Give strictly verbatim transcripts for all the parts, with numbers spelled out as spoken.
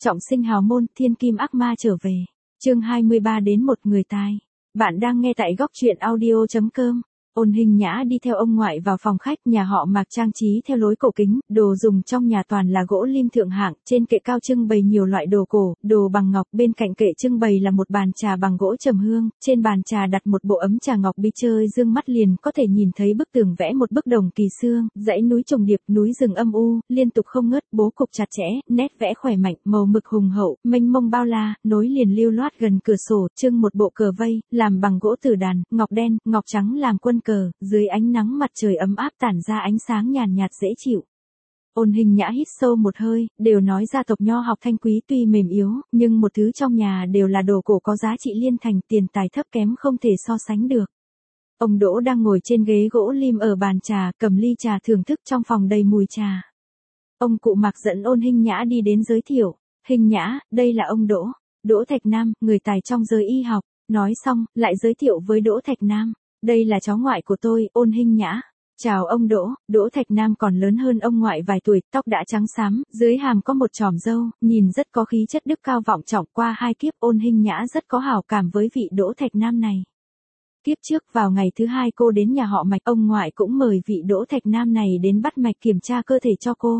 Trọng sinh hào môn, thiên kim ác ma trở về. Chương hai mươi ba đến một người tài. Bạn đang nghe tại góc truyện audio chấm com. Ôn Hình Nhã đi theo ông ngoại vào phòng khách, nhà họ Mạc trang trí theo lối cổ kính, đồ dùng trong nhà toàn là gỗ lim thượng hạng, trên kệ cao trưng bày nhiều loại đồ cổ, đồ bằng ngọc, bên cạnh kệ trưng bày là một bàn trà bằng gỗ trầm hương, trên bàn trà đặt một bộ ấm trà ngọc bi chơi dương mắt liền có thể nhìn thấy bức tường vẽ một bức đồng kỳ xương, dãy núi trùng điệp, núi rừng âm u, liên tục không ngớt, bố cục chặt chẽ, nét vẽ khỏe mạnh, màu mực hùng hậu, mênh mông bao la, nối liền lưu loát gần cửa sổ, trưng một bộ cờ vây, làm bằng gỗ tử đàn, ngọc đen, ngọc trắng làm quân cờ, dưới ánh nắng mặt trời ấm áp tản ra ánh sáng nhàn nhạt dễ chịu. Ôn Hình Nhã hít sâu một hơi, đều nói gia tộc nho học Thanh Quý tuy mềm yếu, nhưng một thứ trong nhà đều là đồ cổ có giá trị liên thành, tiền tài thấp kém không thể so sánh được. Ông Đỗ đang ngồi trên ghế gỗ lim ở bàn trà, cầm ly trà thưởng thức trong phòng đầy mùi trà. Ông cụ Mạc dẫn Ôn Hình Nhã đi đến giới thiệu, Hình Nhã, đây là ông Đỗ, Đỗ Thạch Nam, người tài trong giới y học. Nói xong, lại giới thiệu với Đỗ Thạch Nam. Đây là cháu ngoại của tôi, Ôn Hình Nhã. Chào ông Đỗ. Đỗ Thạch Nam còn lớn hơn ông ngoại vài tuổi, tóc đã trắng xám, dưới hàm có một chòm râu, nhìn rất có khí chất đức cao vọng trọng. Qua hai kiếp Ôn Hình Nhã rất có hảo cảm với vị Đỗ Thạch Nam này. Kiếp trước vào ngày thứ hai cô đến nhà họ Mạch, ông ngoại cũng mời vị Đỗ Thạch Nam này đến bắt mạch kiểm tra cơ thể cho cô.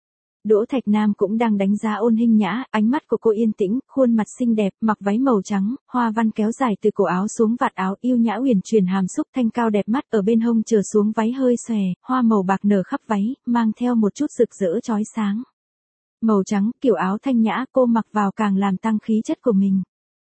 Đỗ Thạch Nam cũng đang đánh giá Ôn Hình Nhã, ánh mắt của cô yên tĩnh, khuôn mặt xinh đẹp, mặc váy màu trắng, hoa văn kéo dài từ cổ áo xuống vạt áo, yêu nhã uyển chuyển hàm xúc, thanh cao đẹp mắt, ở bên hông trở xuống váy hơi xòe, hoa màu bạc nở khắp váy, mang theo một chút rực rỡ chói sáng. Màu trắng, kiểu áo thanh nhã, cô mặc vào càng làm tăng khí chất của mình.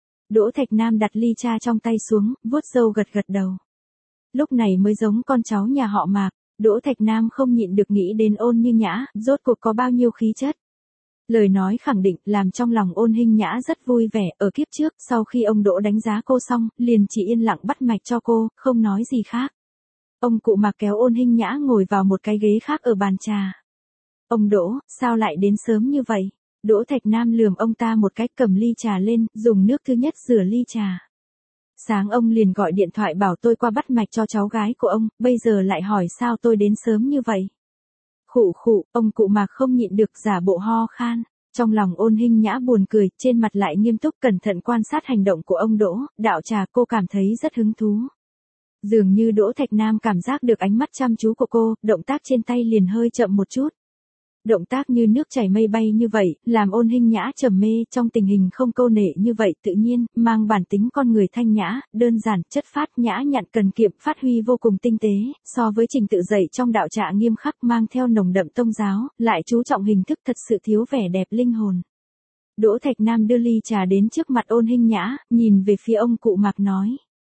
Đỗ Thạch Nam đặt ly trà trong tay xuống, vuốt râu gật gật đầu. Lúc này mới giống con cháu nhà họ Mạc. Đỗ Thạch Nam không nhịn được nghĩ đến Ôn Như Nhã, rốt cuộc có bao nhiêu khí chất. Lời nói khẳng định làm trong lòng Ôn Hình Nhã rất vui vẻ, ở kiếp trước, sau khi ông Đỗ đánh giá cô xong, liền chỉ yên lặng bắt mạch cho cô, không nói gì khác. Ông cụ Mạc kéo Ôn Hình Nhã ngồi vào một cái ghế khác ở bàn trà. Ông Đỗ, sao lại đến sớm như vậy? Đỗ Thạch Nam lườm ông ta một cái, cầm ly trà lên, dùng nước thứ nhất rửa ly trà. Sáng ông liền gọi điện thoại bảo tôi qua bắt mạch cho cháu gái của ông, bây giờ lại hỏi sao tôi đến sớm như vậy. Khụ khụ, ông cụ Mạc không nhịn được giả bộ ho khan. Trong lòng Ôn Hình Nhã buồn cười, trên mặt lại nghiêm túc cẩn thận quan sát hành động của ông Đỗ, đạo trà cô cảm thấy rất hứng thú. Dường như Đỗ Thạch Nam cảm giác được ánh mắt chăm chú của cô, động tác trên tay liền hơi chậm một chút. Động tác như nước chảy mây bay như vậy, làm Ôn Hình Nhã trầm mê, trong tình hình không câu nệ như vậy, tự nhiên, mang bản tính con người thanh nhã, đơn giản, chất phát, nhã nhặn, cần kiệm, phát huy vô cùng tinh tế, so với trình tự dạy trong đạo trà nghiêm khắc, mang theo nồng đậm tông giáo, lại chú trọng hình thức, thật sự thiếu vẻ đẹp linh hồn. Đỗ Thạch Nam đưa ly trà đến trước mặt Ôn Hình Nhã, nhìn về phía ông cụ Mạc nói.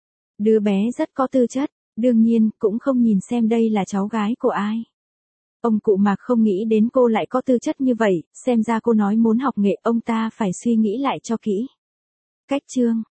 Đứa bé rất có tư chất, đương nhiên, cũng không nhìn xem đây là cháu gái của ai. Ông cụ Mạc không nghĩ đến cô lại có tư chất như vậy, xem ra cô nói muốn học nghệ, ông ta phải suy nghĩ lại cho kỹ. Cách chương,